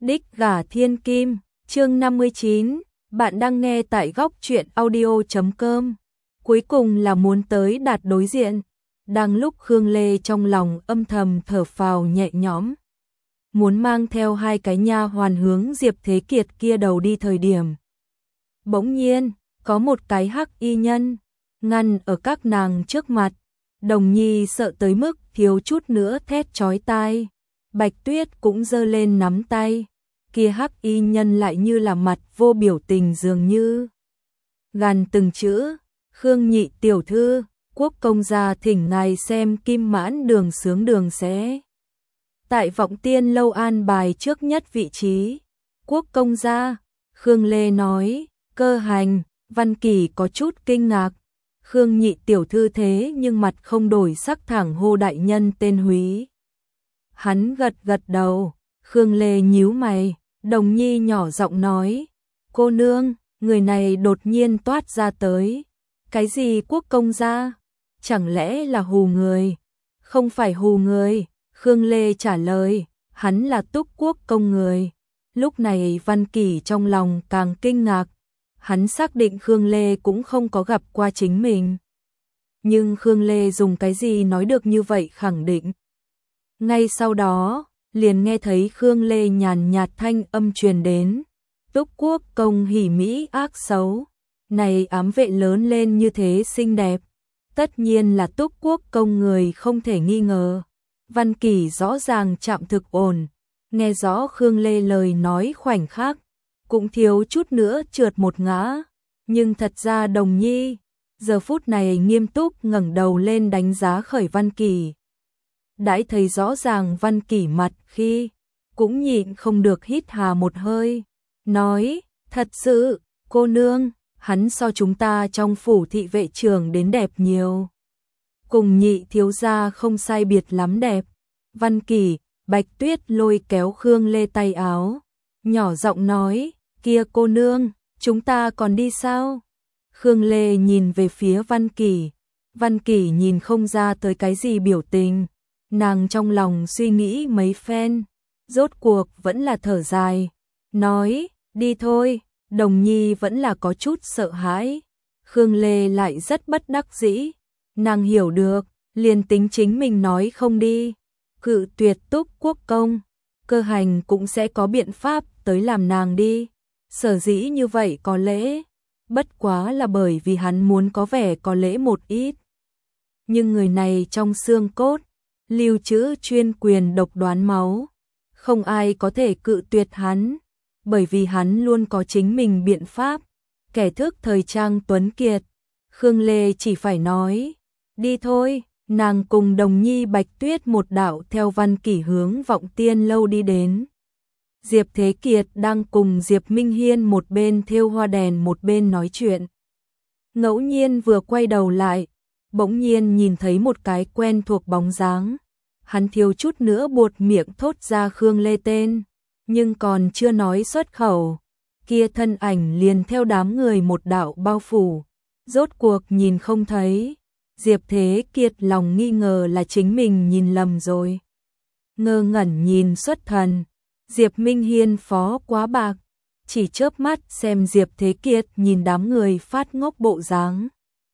Đích gả thiên kim, chương 59, bạn đang nghe tại góc truyện audio.com. Cuối cùng là muốn tới đạt đối diện. Đang lúc Khương Lê trong lòng âm thầm thở phào nhẹ nhõm, muốn mang theo hai cái nha hoàn hướng Diệp Thế Kiệt kia đầu đi thời điểm. Bỗng nhiên, có một cái hắc y nhân ngăn ở các nàng trước mặt. Đồng Nhi sợ tới mức thiếu chút nữa thét chói tai. Bạch Tuyết cũng giơ lên nắm tay. Kia hắc y nhân lại như là mặt vô biểu tình dường như. Gàn từng chữ, Khương nhị tiểu thư, quốc công gia thỉnh ngài xem Kim Mãn đường sướng đường sẽ. Tại Vọng Tiên lâu an bài trước nhất vị trí. Quốc công gia, Khương Lê nói, Cơ Hành, Văn Kỳ có chút kinh ngạc. Khương nhị tiểu thư thế nhưng mặt không đổi sắc thẳng hô đại nhân tên Húy. Hắn gật gật đầu, Khương Lê nhíu mày, Đồng Nhi nhỏ giọng nói, cô nương, người này đột nhiên toát ra tới. Cái gì quốc công gia? Chẳng lẽ là hù người? Không phải hù người, Khương Lê trả lời, hắn là Túc quốc công người. Lúc này Văn Kỳ trong lòng càng kinh ngạc, hắn xác định Khương Lê cũng không có gặp qua chính mình. Nhưng Khương Lê dùng cái gì nói được như vậy khẳng định? Ngay sau đó, liền nghe thấy Khương Lê nhàn nhạt thanh âm truyền đến. Túc quốc công hỉ mỹ ác xấu. Này ám vệ lớn lên như thế xinh đẹp. Tất nhiên là Túc quốc công người không thể nghi ngờ. Văn Kỳ rõ ràng chạm thực ổn. Nghe rõ Khương Lê lời nói khoảnh khắc. Cũng thiếu chút nữa trượt một ngã. Nhưng thật ra Đồng Nhi, giờ phút này nghiêm túc ngẩng đầu lên đánh giá khởi Văn Kỳ. Đãi thấy rõ ràng Văn Kỳ mặt khi, cũng nhịn không được hít hà một hơi, nói, thật sự, cô nương, hắn so chúng ta trong phủ thị vệ trưởng đến đẹp nhiều. Cùng nhị thiếu gia không sai biệt lắm đẹp. Văn Kỳ, Bạch Tuyết lôi kéo Khương Lê tay áo, nhỏ giọng nói, kia cô nương, chúng ta còn đi sao? Khương Lê nhìn về phía Văn Kỳ. Văn Kỳ nhìn không ra tới cái gì biểu tình. Nàng trong lòng suy nghĩ mấy phen, rốt cuộc vẫn là thở dài, nói, đi thôi. Đồng Nhi vẫn là có chút sợ hãi. Khương Lê lại rất bất đắc dĩ. Nàng hiểu được, liền tính chính mình nói không đi, cự tuyệt Túc quốc công, Cơ Hành cũng sẽ có biện pháp tới làm nàng đi. Sở dĩ như vậy có lẽ, bất quá là bởi vì hắn muốn có vẻ có lễ một ít. Nhưng người này trong xương cốt, lưu trữ chuyên quyền độc đoán máu, không ai có thể cự tuyệt hắn, bởi vì hắn luôn có chính mình biện pháp. Kẻ thức thời trang tuấn kiệt, Khương Lê chỉ phải nói, đi thôi. Nàng cùng Đồng Nhi Bạch Tuyết một đạo theo Văn Kỳ hướng Vọng Tiên lâu đi đến. Diệp Thế Kiệt đang cùng Diệp Minh Hiên một bên thêu hoa đèn một bên nói chuyện. Ngẫu nhiên vừa quay đầu lại, bỗng nhiên nhìn thấy một cái quen thuộc bóng dáng. Hắn thiếu chút nữa buột miệng thốt ra Khương Lê tên, nhưng còn chưa nói xuất khẩu. Kia thân ảnh liền theo đám người một đạo bao phủ, rốt cuộc nhìn không thấy. Diệp Thế Kiệt lòng nghi ngờ là chính mình nhìn lầm rồi. Ngơ ngẩn nhìn xuất thần, Diệp Minh Hiên phó quá bạc, chỉ chớp mắt xem Diệp Thế Kiệt nhìn đám người phát ngốc bộ dáng.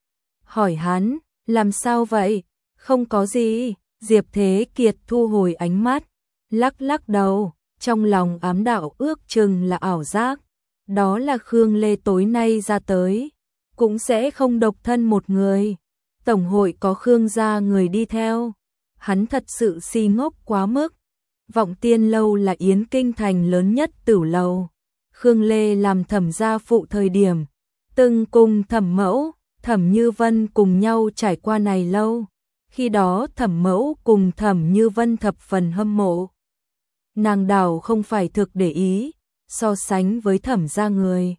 Hỏi hắn, làm sao vậy? Không có gì. Diệp Thế Kiệt thu hồi ánh mắt, lắc lắc đầu, trong lòng ám đạo ước chừng là ảo giác. Đó là Khương Lê tối nay ra tới, cũng sẽ không độc thân một người. Tổng hội có Khương gia người đi theo. Hắn thật sự si ngốc quá mức. Vọng Tiên lâu là Yến Kinh thành lớn nhất tửu lầu. Khương Lê làm Thẩm gia phụ thời điểm, từng cùng Thẩm mẫu, Thẩm Như Vân cùng nhau trải qua này lâu. Khi đó Thẩm mẫu cùng Thẩm Như Vân thập phần hâm mộ. Nàng đảo không phải thực để ý, so sánh với Thẩm gia người.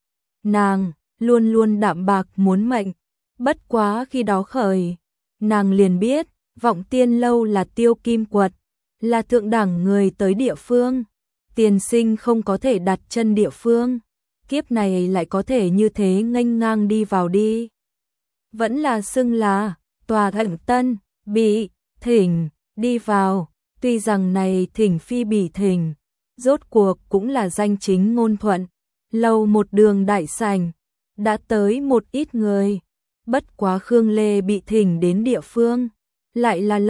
Nàng luôn luôn đạm bạc muốn mệnh. Bất quá khi đó khởi, nàng liền biết, Vọng Tiên lâu là tiêu kim quật, là thượng đẳng người tới địa phương. Tiền sinh không có thể đặt chân địa phương, kiếp này lại có thể như thế nghênh ngang đi vào đi. Vẫn là xưng là tòa thượng tân, bị thỉnh, đi vào. Tuy rằng này thỉnh phi bị thỉnh, rốt cuộc cũng là danh chính ngôn thuận, lầu một đường đại sảnh, đã tới một ít người, bất quá Khương Lê bị thỉnh đến địa phương, lại là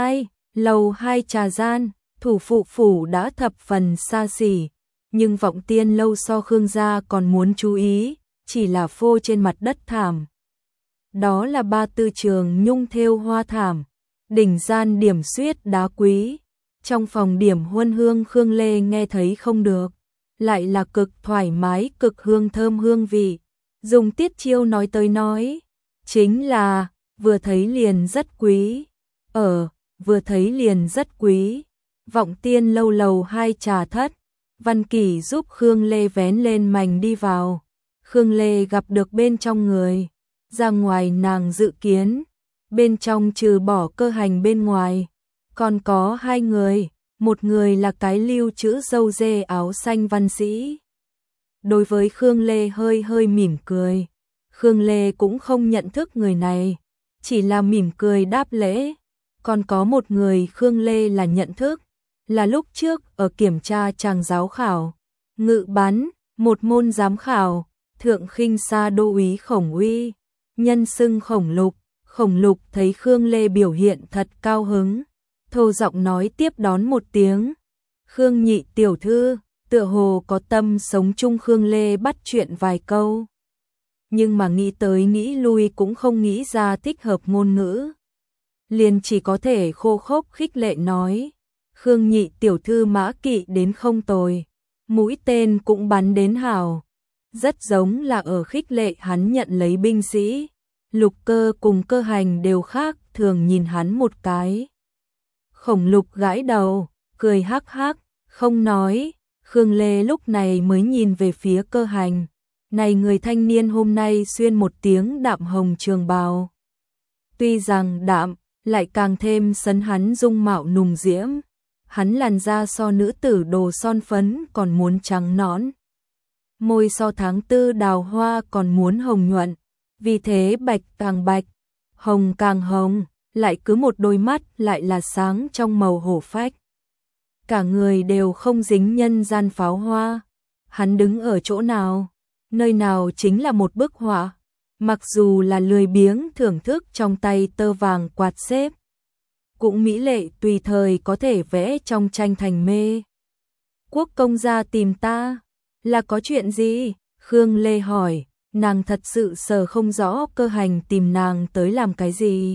lầu 2 trà gian, thủ phụ phủ đã thập phần xa xỉ, nhưng Vọng Tiên lâu so Khương gia còn muốn chú ý, chỉ là phô trên mặt đất thảm. Đó là 34 trường nhung thêu hoa thảm, đỉnh gian điểm xuyết đá quý. Trong phòng điểm huân hương Khương Lê nghe thấy không được, lại là cực thoải mái, cực hương thơm hương vị. Dùng tiết chiêu nói tới nói, chính là vừa thấy liền rất quý. Vừa thấy liền rất quý. Vọng Tiên lâu lầu 2 trà thất, Văn Kỷ giúp Khương Lê vén lên mành đi vào. Khương Lê gặp được bên trong người, ra ngoài nàng dự kiến, bên trong trừ bỏ Cơ Hành bên ngoài, còn có 2 người, một người là cái lưu chữ râu dê áo xanh văn sĩ. Đối với Khương Lê hơi mỉm cười, Khương Lê cũng không nhận thức người này, chỉ là mỉm cười đáp lễ. Còn có một người Khương Lê là nhận thức, là lúc trước ở kiểm tra tràng giáo khảo, ngự bắn, một môn giám khảo, thượng khinh sa đô úy Khổng Uy, nhân xưng Khổng Lục thấy Khương Lê biểu hiện thật cao hứng, thô giọng nói tiếp đón một tiếng. Khương nhị tiểu thư, tựa hồ có tâm sống chung. Khương Lê bắt chuyện vài câu, nhưng mà nghĩ tới nghĩ lui cũng không nghĩ ra thích hợp ngôn ngữ, liền chỉ có thể khô khốc khích lệ nói, Khương nhị tiểu thư mã kỵ đến không tồi, mũi tên cũng bắn đến hảo, rất giống là ở khích lệ hắn nhận lấy binh sĩ. Lục Cơ cùng Cơ Hành đều khác thường nhìn hắn một cái. Khổng Lục gãi đầu, cười hắc hắc, không nói. Khương Lê lúc này mới nhìn về phía Cơ Hành, này người thanh niên hôm nay xuyên một tiếng đạm hồng trường bào. Tuy rằng đạm, lại càng thêm sấn hắn dung mạo nùng diễm, hắn làn da so nữ tử đồ son phấn còn muốn trắng nõn, môi so tháng tư đào hoa còn muốn hồng nhuận, vì thế bạch càng bạch, hồng càng hồng, lại cứ một đôi mắt lại là sáng trong màu hổ phách. Cả người đều không dính nhân gian pháo hoa, hắn đứng ở chỗ nào, nơi nào chính là một bức họa, mặc dù là lười biếng thưởng thức trong tay tơ vàng quạt xếp, cũng mỹ lệ tùy thời có thể vẽ trong tranh thành mê. Quốc công gia tìm ta, là có chuyện gì? Khương Lê hỏi, nàng thật sự sờ không rõ Cơ Hành tìm nàng tới làm cái gì.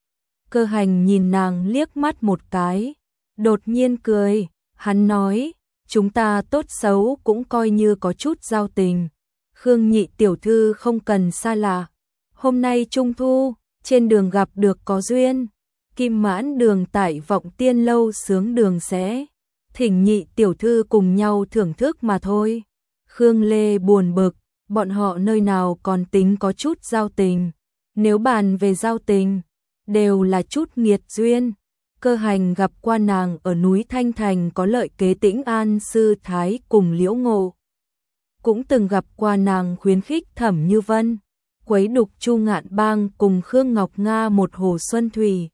Cơ Hành nhìn nàng liếc mắt một cái, đột nhiên cười, hắn nói, chúng ta tốt xấu cũng coi như có chút giao tình. Khương nhị tiểu thư không cần xa lạ, hôm nay Trung Thu, trên đường gặp được có duyên, Kim Mãn đường tại Vọng Tiên lâu sướng đường sẽ, thỉnh nhị tiểu thư cùng nhau thưởng thức mà thôi. Khương Lê buồn bực, bọn họ nơi nào còn tính có chút giao tình, nếu bàn về giao tình, đều là chút nghiệt duyên. Cơ Hành gặp qua nàng ở núi Thanh Thành có lợi kế Tĩnh An sư thái cùng Liễu Ngộ, cũng từng gặp qua nàng khuyến khích Thẩm Như Vân, quấy đục Chu Ngạn Bang cùng Khương Ngọc Nga một hồ xuân thủy.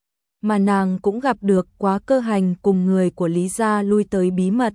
Mà nàng cũng gặp được quá Cơ Hành cùng người của Lý gia lui tới bí mật,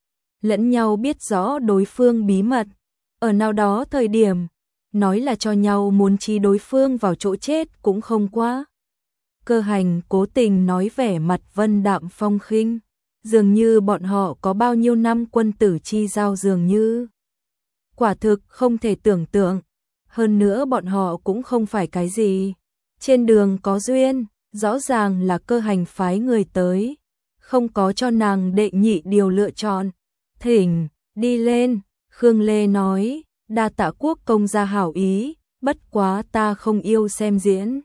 lẫn nhau biết rõ đối phương bí mật, ở nào đó thời điểm, nói là cho nhau muốn chi đối phương vào chỗ chết cũng không quá. Cơ Hành cố tình nói vẻ mặt vân đạm phong khinh, dường như bọn họ có bao nhiêu năm quân tử chi giao dường như. Quả thực không thể tưởng tượng, hơn nữa bọn họ cũng không phải cái gì. Trên đường có duyên, rõ ràng là Cơ Hành phái người tới, không có cho nàng đệ nhị điều lựa chọn. Thỉnh, đi lên, Khương Lê nói, đa tạ quốc công gia hảo ý, bất quá ta không yêu xem diễn.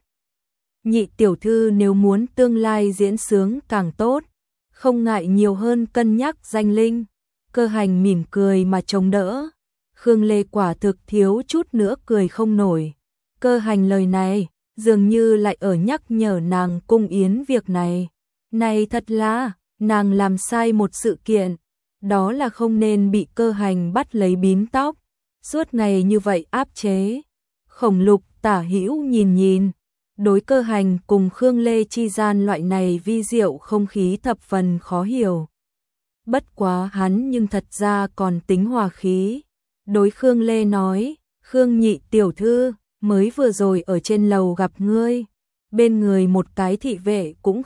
Nhị tiểu thư nếu muốn tương lai diễn sướng càng tốt, không ngại nhiều hơn cân nhắc danh linh. Cơ Hành mỉm cười mà chống đỡ. Khương Lê quả thực thiếu chút nữa cười không nổi. Cơ Hành lời này, dường như lại ở nhắc nhở nàng cung yến việc này. Này thật là, nàng làm sai một sự kiện, đó là không nên bị Cơ Hành bắt lấy bím tóc, suốt ngày như vậy áp chế. Khổng Lục tả hữu nhìn, đối Cơ Hành cùng Khương Lê chi gian loại này vi diệu không khí thập phần khó hiểu. bất quá hắn nhưng thật ra còn tính hòa khí. Đối Khương Lê nói, Khương nhị tiểu thư, mới vừa rồi ở trên lầu gặp ngươi, bên người một cái thị vệ cũng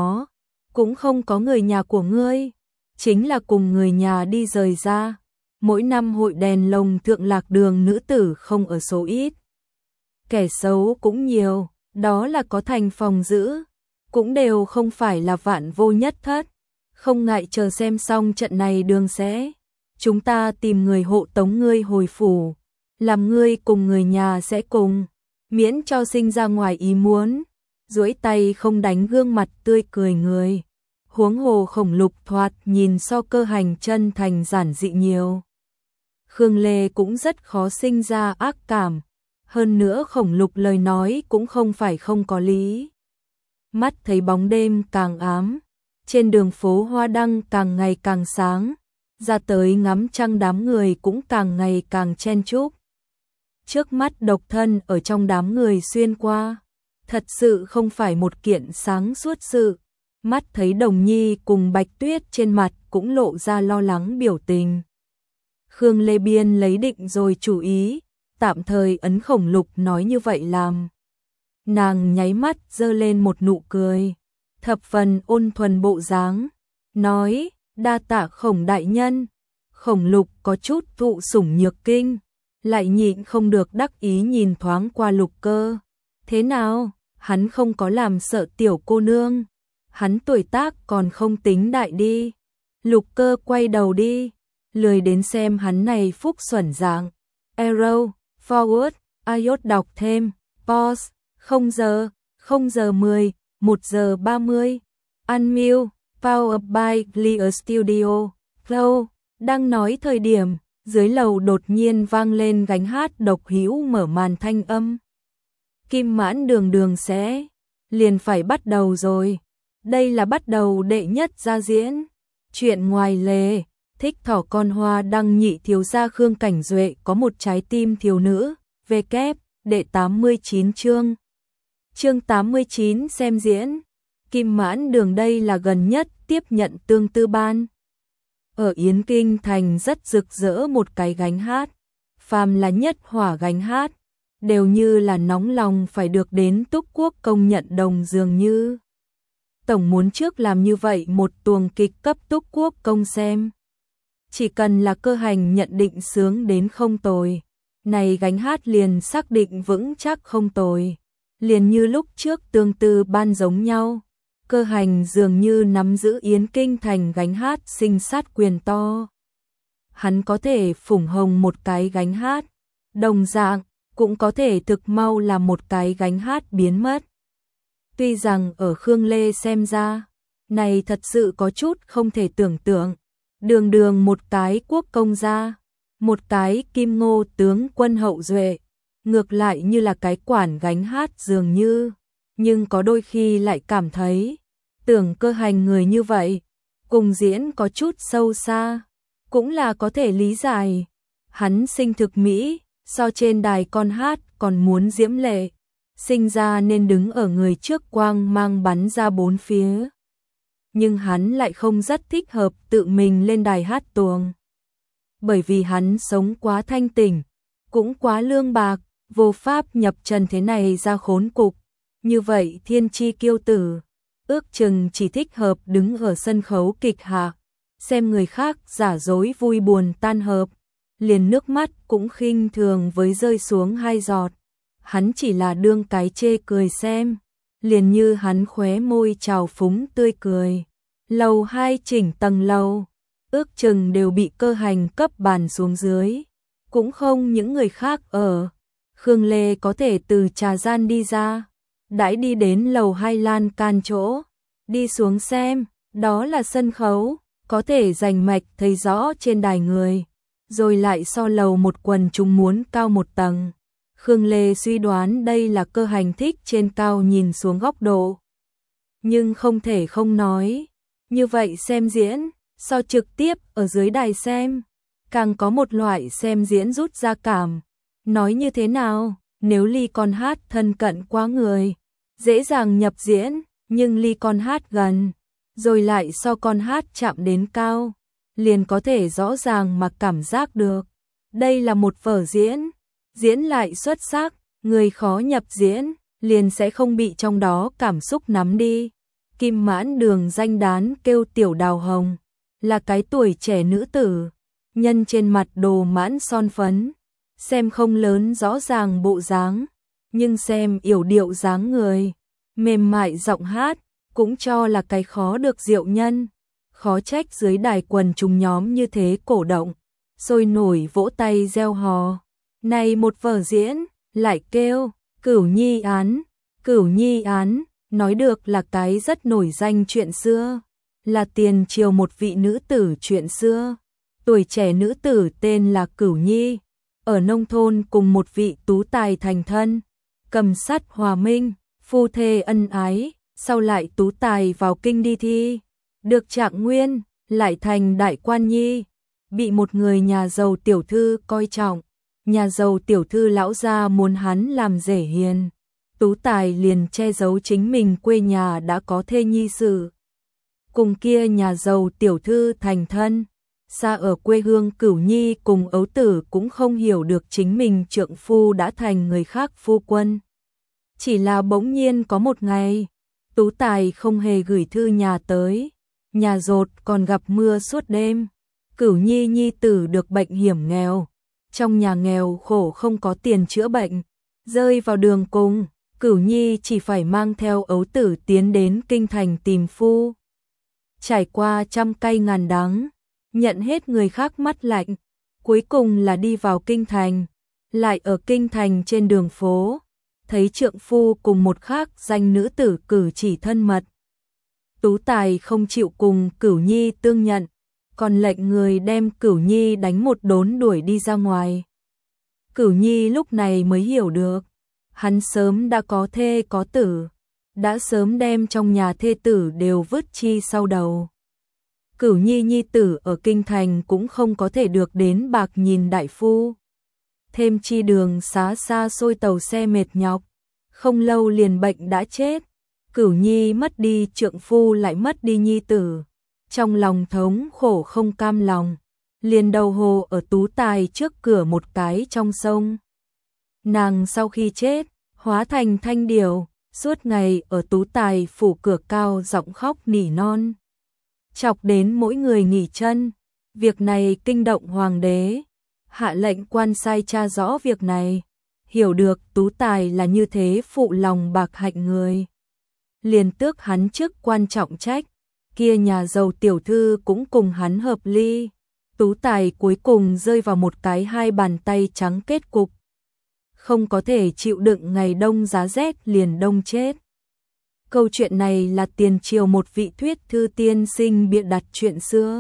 không có người nhà của ngươi, chính là cùng người nhà đi rời ra. Mỗi năm hội đèn lồng thượng lạc đường nữ tử không ở số ít. Kẻ xấu cũng nhiều, đó là có thành phòng giữ, cũng đều không phải là vạn vô nhất thất. Không ngại chờ xem xong trận này đường sẽ, chúng ta tìm người hộ tống ngươi hồi phủ, làm ngươi cùng người nhà sẽ cùng, miễn cho sinh ra ngoài ý muốn. Duỗi tay không đánh gương mặt tươi cười người. Huống hồ Khổng Lục thoạt nhìn so Cơ Hành chân thành giản dị nhiều. Khương Lê cũng rất khó sinh ra ác cảm, hơn nữa Khổng Lục lời nói cũng không phải không có lý. Mắt thấy bóng đêm càng ám, trên đường phố hoa đăng càng ngày càng sáng, ra tới ngắm trăng đám người cũng càng ngày càng chen chúc. Trước mắt độc thân ở trong đám người xuyên qua, thật sự không phải một kiện sáng suốt sự. Mắt thấy Đồng Nhi cùng Bạch Tuyết trên mặt cũng lộ ra lo lắng biểu tình. Khương Lê Biên lấy định rồi chủ ý, tạm thời ấn Khổng Lục nói như vậy làm. Nàng nháy mắt giơ lên một nụ cười, thập phần ôn thuần bộ dáng, nói, đa tạ Khổng đại nhân. Khổng Lục có chút thụ sủng nhược kinh, lại nhịn không được đắc ý nhìn thoáng qua Lục Cơ. Thế nào, hắn không có làm sợ tiểu cô nương, hắn tuổi tác còn không tính đại đi. Lục Cơ quay đầu đi, lười đến xem hắn này phúc xuẩn dạng. Arrow, forward, iốt đọc thêm, pause, 0 giờ 10, 1 giờ 30, unmute, powered by Clear Studio, flow. Đang nói thời điểm, dưới lầu đột nhiên vang lên gánh hát độc hữu mở màn thanh âm. Kim Mãn đường đường sẽ, liền phải bắt đầu rồi. Đây là bắt đầu đệ nhất ra diễn. Chuyện ngoài lề, thích thỏ con hoa đăng nhị thiếu gia Khương Cảnh Duệ có một trái tim thiếu nữ, về kép, đệ 89 chương. Chương 89 xem diễn. Kim Mãn đường đây là gần nhất tiếp nhận tương tư ban. Ở Yến Kinh Thành rất rực rỡ một cái gánh hát. Phàm là nhất hỏa gánh hát, đều như là nóng lòng phải được đến Túc Quốc công nhận đồng dường như. Tổng muốn trước làm như vậy một tuồng kịch cấp Túc Quốc công xem. Chỉ cần là Cơ Hành nhận định sướng đến không tồi, này gánh hát liền xác định vững chắc không tồi. Liền như lúc trước tương tư ban giống nhau, Cơ Hành dường như nắm giữ Yến Kinh Thành gánh hát sinh sát quyền to. Hắn có thể phủng hồng một cái gánh hát, đồng dạng, cũng có thể thực mau là một cái gánh hát biến mất. Tuy rằng ở Khương Lê xem ra, này thật sự có chút không thể tưởng tượng. Đường đường một cái quốc công gia, một cái Kim Ngô tướng quân hậu duệ, ngược lại như là cái quản gánh hát dường như. Nhưng có đôi khi lại cảm thấy, tưởng Cơ Hành người như vậy, cùng diễn có chút sâu xa, cũng là có thể lý giải. Hắn sinh thực mỹ, so trên đài con hát còn muốn diễm lệ, sinh ra nên đứng ở người trước quang mang bắn ra bốn phía. Nhưng hắn lại không rất thích hợp tự mình lên đài hát tuồng. Bởi vì hắn sống quá thanh tỉnh, cũng quá lương bạc, vô pháp nhập trần thế này ra khốn cục. Như vậy thiên chi kiêu tử, ước chừng chỉ thích hợp đứng ở sân khấu kịch hạ, xem người khác giả dối vui buồn tan hợp, liền nước mắt cũng khinh thường với rơi xuống hai giọt. Hắn chỉ là đương cái chê cười xem, liền như hắn khóe môi trào phúng tươi cười. Lầu 2 chỉnh tầng lầu, ước chừng đều bị Cơ Hành cấp bàn xuống dưới, cũng không những người khác ở. Khương Lê có thể từ trà gian đi ra, đãi đi đến lầu 2 lan can chỗ, đi xuống xem, đó là sân khấu, có thể rành mạch thấy rõ trên đài người, rồi lại so lầu một quần chúng muốn cao một tầng. Khương Lê suy đoán đây là Cơ Hành thích trên cao nhìn xuống góc độ. Nhưng không thể không nói, như vậy xem diễn, so trực tiếp ở dưới đài xem, càng có một loại xem diễn rút ra cảm. Nói như thế nào, nếu ly con hát thân cận quá người, dễ dàng nhập diễn, nhưng ly con hát gần, rồi lại so con hát chạm đến cao, liền có thể rõ ràng mà cảm giác được. Đây là một vở diễn, diễn lại xuất sắc, người khó nhập diễn, liền sẽ không bị trong đó cảm xúc nắm đi. Kim Mãn Đường danh đán kêu Tiểu Đào Hồng, là cái tuổi trẻ nữ tử, nhân trên mặt đồ mãn son phấn, xem không lớn rõ ràng bộ dáng, nhưng xem yểu điệu dáng người, mềm mại giọng hát, cũng cho là cái khó được diệu nhân. Khó trách dưới đài quần chúng nhóm như thế cổ động, sôi nổi vỗ tay reo hò. Này một vở diễn, lại kêu Cửu Nhi án. Cửu Nhi án, nói được là cái rất nổi danh chuyện xưa, là tiền triều một vị nữ tử chuyện xưa. Tuổi trẻ nữ tử tên là Cửu Nhi, ở nông thôn cùng một vị tú tài thành thân, cầm sắt hòa minh, phu thê ân ái, sau lại tú tài vào kinh đi thi, được trạng nguyên, lại thành đại quan nhi, bị một người nhà giàu tiểu thư coi trọng. Nhà giàu tiểu thư lão gia muốn hắn làm rể hiền, tú tài liền che giấu chính mình quê nhà đã có thê nhi sự. Cùng kia nhà giàu tiểu thư thành thân, xa ở quê hương Cửu Nhi cùng ấu tử cũng không hiểu được chính mình trượng phu đã thành người khác phu quân. Chỉ là bỗng nhiên có một ngày, tú tài không hề gửi thư nhà tới, nhà dột còn gặp mưa suốt đêm. Cửu Nhi nhi tử được bệnh hiểm nghèo, trong nhà nghèo khổ không có tiền chữa bệnh, rơi vào đường cùng, Cửu Nhi chỉ phải mang theo ấu tử tiến đến kinh thành tìm phu. Trải qua trăm cay ngàn đắng, nhận hết người khác mắt lạnh, cuối cùng là đi vào kinh thành, lại ở kinh thành trên đường phố, thấy trượng phu cùng một khác danh nữ tử cử chỉ thân mật. Tú tài không chịu cùng Cửu Nhi tương nhận, còn lệnh người đem Cửu Nhi đánh một đốn đuổi đi ra ngoài. Cửu Nhi lúc này mới hiểu được, hắn sớm đã có thê có tử, đã sớm đem trong nhà thê tử đều vứt chi sau đầu. Cửu Nhi nhi tử ở kinh thành cũng không có thể được đến bạc nhìn đại phu. Thêm chi đường xá xa xôi tàu xe mệt nhọc, không lâu liền bệnh đã chết. Cửu Nhi mất đi trượng phu lại mất đi nhi tử, trong lòng thống khổ không cam lòng, liền đầu hồ ở tú tài trước cửa một cái trong sông. Nàng sau khi chết, hóa thành thanh điểu, suốt ngày ở tú tài phủ cửa cao giọng khóc nỉ non, chọc đến mỗi người nghỉ chân. Việc này kinh động hoàng đế, hạ lệnh quan sai tra rõ việc này, hiểu được tú tài là như thế phụ lòng bạc hạnh người, liền tước hắn chức quan trọng trách. Kia nhà giàu tiểu thư cũng cùng hắn hợp ly, tú tài cuối cùng rơi vào một cái hai bàn tay trắng kết cục, không có thể chịu đựng ngày đông giá rét liền đông chết. Câu chuyện này là tiền triều một vị thuyết thư tiên sinh bịa đặt chuyện xưa,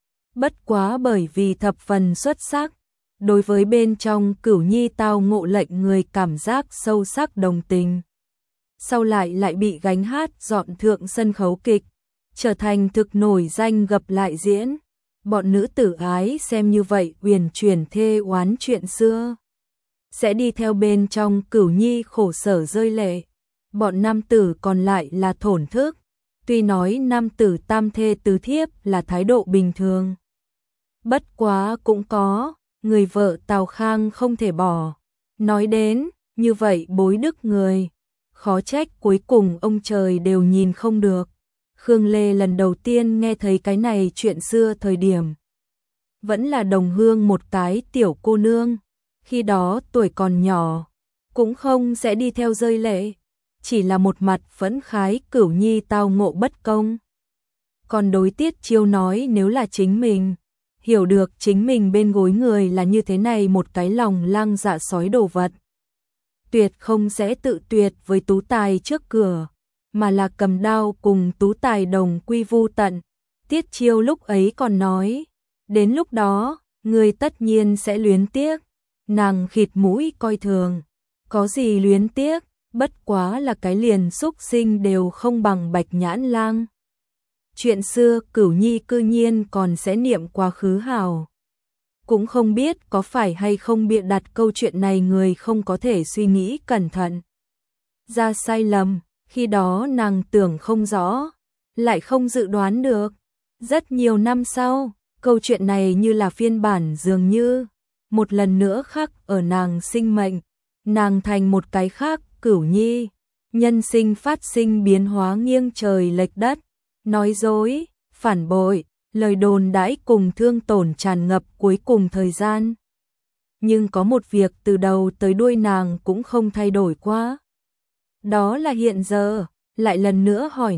bất quá bởi vì thập phần xuất sắc, đối với bên trong Cửu Nhi tao ngộ lệnh người cảm giác sâu sắc đồng tình. Sau lại bị gánh hát dọn thượng sân khấu kịch, trở thành thực nổi danh gặp lại diễn. Bọn nữ tử ái xem như vậy uyển chuyển thê oán chuyện xưa, sẽ đi theo bên trong Cửu Nhi khổ sở rơi lệ. Bọn nam tử còn lại là thổn thức, tuy nói nam tử tam thê tứ thiếp là thái độ bình thường, bất quá cũng có người vợ Tào Khang không thể bỏ. Nói đến như vậy bối đức người, khó trách cuối cùng ông trời đều nhìn không được. Khương Lê lần đầu tiên nghe thấy cái này chuyện xưa thời điểm, vẫn là đồng hương một cái tiểu cô nương, khi đó tuổi còn nhỏ, cũng không sẽ đi theo rơi lệ, chỉ là một mặt phẫn khái Cửu Nhi tao ngộ bất công. Còn đối Tiết Chiêu nói nếu là chính mình, hiểu được chính mình bên gối người là như thế này một cái lòng lang dạ sói đồ vật, tuyệt không sẽ tự tuyệt với tú tài trước cửa, mà là cầm đao cùng tú tài đồng quy vu tận. Tiết Chiêu lúc ấy còn nói, đến lúc đó, người tất nhiên sẽ luyến tiếc. Nàng khịt mũi coi thường, có gì luyến tiếc, bất quá là cái liền xúc sinh đều không bằng Bạch Nhãn Lang. Chuyện xưa Cửu Nhi cư nhiên còn sẽ niệm quá khứ hào. Cũng không biết có phải hay không bịa đặt câu chuyện này người không có thể suy nghĩ cẩn thận ra sai lầm, khi đó nàng tưởng không rõ, lại không dự đoán được. Rất nhiều năm sau, Câu chuyện này như là phiên bản dường như một lần nữa khắc ở nàng sinh mệnh, nàng thành một cái khác, Cửu Nhi, nhân sinh phát sinh biến hóa nghiêng trời lệch đất, nói dối, phản bội, lời đồn đãi cùng thương tổn tràn ngập cuối cùng thời gian. Nhưng có một việc từ đầu tới đuôi nàng cũng không thay đổi qua. Đó là hiện giờ, lại lần nữa hỏi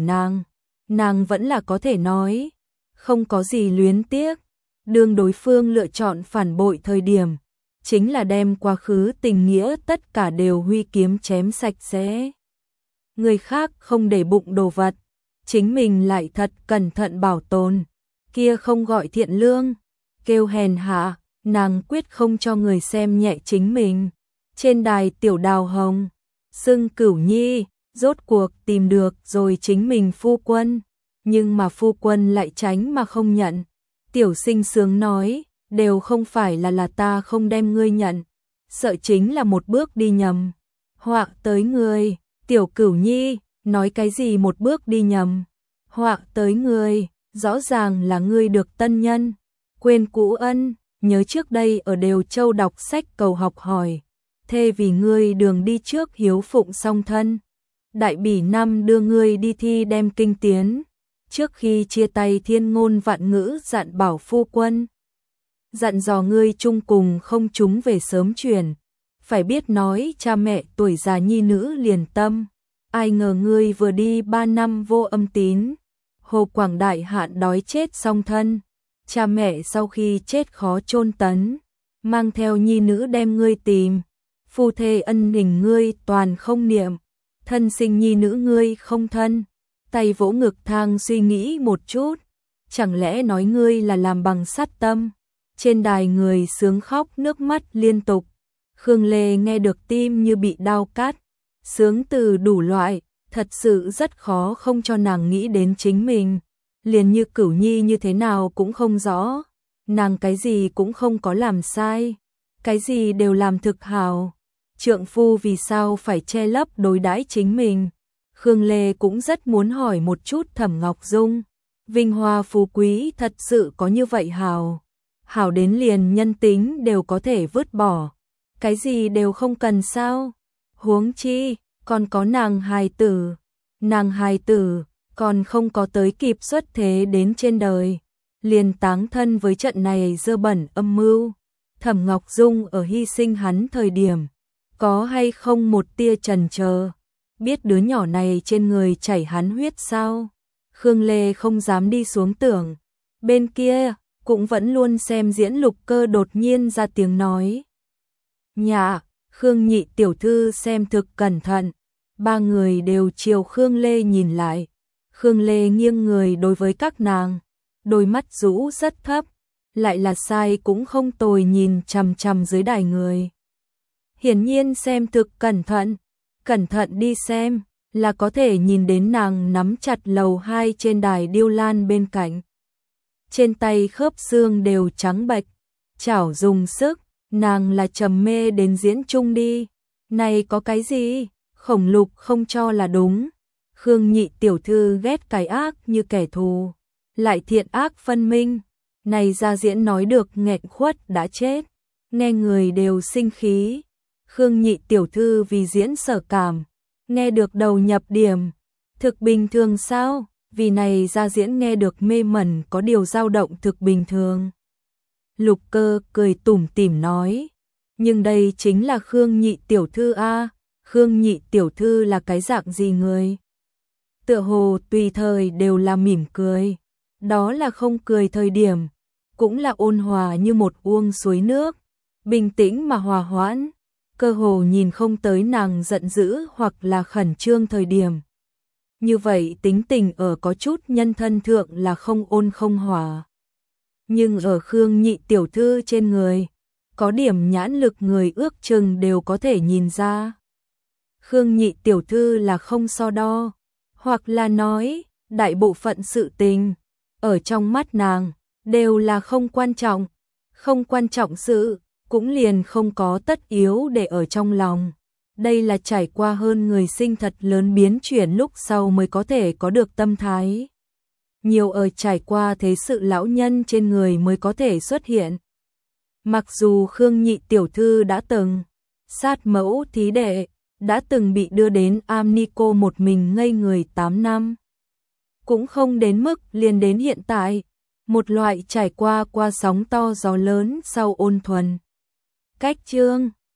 nàng vẫn là có thể nói, không có gì luyến tiếc. Đương đối phương lựa chọn phản bội thời điểm, chính là đem quá khứ tình nghĩa tất cả đều huy kiếm chém sạch sẽ. Người khác không để bụng đồ vật, chính mình lại thật cẩn thận bảo tồn, kia không gọi thiện lương, kêu hèn hạ, nàng quyết không cho người xem nhẹ chính mình. Trên đài Tiểu Đào Hồng, xưng Cửu Nhi, rốt cuộc tìm được rồi chính mình phu quân, nhưng mà phu quân lại tránh mà không nhận. Tiểu Sinh sướng nói, đều không phải là ta không đem ngươi nhận, sợ chính là một bước đi nhầm. Họa tới ngươi, Tiểu Cửu Nhi, nói cái gì một bước đi nhầm. Họa tới ngươi, rõ ràng là ngươi được tân nhân, quên cũ ân, nhớ trước đây ở Đều Châu đọc sách cầu học hỏi, thê vì ngươi đường đi trước hiếu phụng song thân. Đại bỉ năm đưa ngươi đi thi đem kinh tiến. Trước khi chia tay thiên ngôn vạn ngữ dặn bảo phu quân, dặn dò ngươi chung cùng không chúng về sớm truyền, phải biết nói cha mẹ tuổi già nhi nữ liền tâm, ai ngờ ngươi vừa đi 3 năm vô âm tín, Hồ Quảng Đại hạn đói chết song thân, cha mẹ sau khi chết khó chôn tấn, mang theo nhi nữ đem ngươi tìm, phu thê ân tình ngươi toàn không niệm, thân sinh nhi nữ ngươi không thân. Tay vỗ ngực thang suy nghĩ một chút, chẳng lẽ nói ngươi là làm bằng sắt tâm. Trên đài người sướng khóc nước mắt liên tục, Khương Lê nghe được tim như bị đau cắt, sướng từ đủ loại, thật sự rất khó không cho nàng nghĩ đến chính mình, liền như Cửu Nhi như thế nào cũng không rõ, nàng cái gì cũng không có làm sai, cái gì đều làm thực hảo, trượng phu vì sao phải che lấp đối đãi chính mình. Khương Lê cũng rất muốn hỏi một chút Thẩm Ngọc Dung, vinh hoa phú quý thật sự có như vậy hảo, hảo đến liền nhân tính đều có thể vứt bỏ, cái gì đều không cần sao, huống chi, còn có nàng hài tử, còn không có tới kịp xuất thế đến trên đời, liền táng thân với trận này dơ bẩn âm mưu. Thẩm Ngọc Dung ở hy sinh hắn thời điểm, có hay không một tia chần chờ, biết đứa nhỏ này trên người chảy hắn huyết sao? Khương Lê không dám đi xuống tưởng. Bên kia, cũng vẫn luôn xem diễn Lục Cơ đột nhiên ra tiếng nói. Dạ, Khương nhị tiểu thư xem thực cẩn thận. Ba người đều chiều Khương Lê nhìn lại. Khương Lê nghiêng người đối với các nàng, đôi mắt rũ rất thấp, lại là sai cũng không tồi nhìn chằm chằm dưới đài người. Hiển nhiên xem thực cẩn thận đi xem, là có thể nhìn đến nàng nắm chặt lầu 2 trên đài điêu lan bên cạnh. Trên tay khớp xương đều trắng bệch, chảo dùng sức, nàng là trầm mê đến diễn chung đi. Này có cái gì, Khổng Lục không cho là đúng. Khương nhị tiểu thư ghét cái ác như kẻ thù, lại thiện ác phân minh. Này ra diễn nói được nghẹn khuất đã chết, nghe người đều sinh khí. Khương nhị tiểu thư vì diễn sở cảm, nghe được đầu nhập điểm, thực bình thường sao? Vì này ra diễn nghe được mê mẩn có điều dao động thực bình thường. Lục Cơ cười tủm tỉm nói, nhưng đây chính là Khương nhị tiểu thư a, Khương nhị tiểu thư là cái dạng gì người? Tựa hồ tùy thời đều là mỉm cười, đó là không cười thời điểm, cũng là ôn hòa như một uông suối nước, bình tĩnh mà hòa hoãn, cơ hồ nhìn không tới nàng giận dữ hoặc là khẩn trương thời điểm. Như vậy tính tình ở có chút nhân thân thượng là không ôn không hòa. Nhưng ở Khương nhị tiểu thư trên người, có điểm nhãn lực người ước chừng đều có thể nhìn ra. Khương nhị tiểu thư là không so đo, hoặc là nói, đại bộ phận sự tình, ở trong mắt nàng, đều là không quan trọng sự, cũng liền không có tất yếu để ở trong lòng. Đây là trải qua hơn người sinh thật lớn biến chuyển lúc sau mới có thể có được tâm thái. nhiều ở trải qua thế sự lão nhân trên người mới có thể xuất hiện. Mặc dù Khương nhị tiểu thư đã từng sát mẫu thí đệ, đã từng bị đưa đến Amnico một mình ngây người 8 năm, cũng không đến mức liền đến hiện tại, một loại trải qua sóng to gió lớn sau ôn thuần. Cách chương